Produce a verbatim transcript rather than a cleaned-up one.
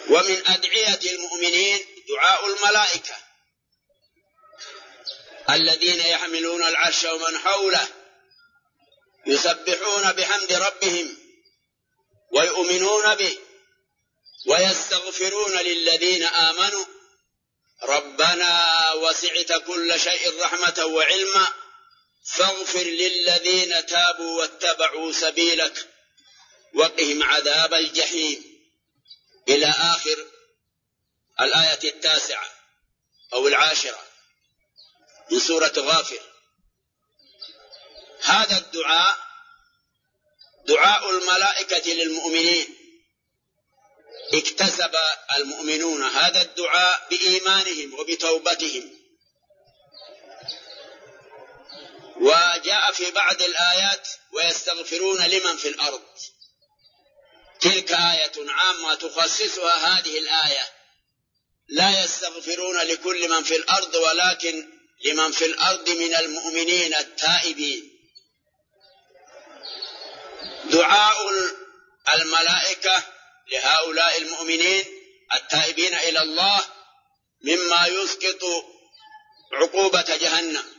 ومن أدعية المؤمنين دعاء الملائكة الذين يحملون العرش ومن حوله يسبحون بحمد ربهم ويؤمنون به ويستغفرون للذين آمنوا ربنا وسعت كل شيء رحمة وعلما فاغفر للذين تابوا واتبعوا سبيلك وقهم عذاب الجحيم إلى آخر الآية التاسعة أو العاشرة من سورة غافر. هذا الدعاء دعاء الملائكة للمؤمنين، اكتسب المؤمنون هذا الدعاء بإيمانهم وبتوبتهم. وجاء في بعض الآيات ويستغفرون لمن في الأرض، تلك آية عامة تخصصها هذه الآية، لا يستغفرون لكل من في الأرض ولكن لمن في الأرض من المؤمنين التائبين. دعاء الملائكة لهؤلاء المؤمنين التائبين إلى الله مما يسقط عقوبة جهنم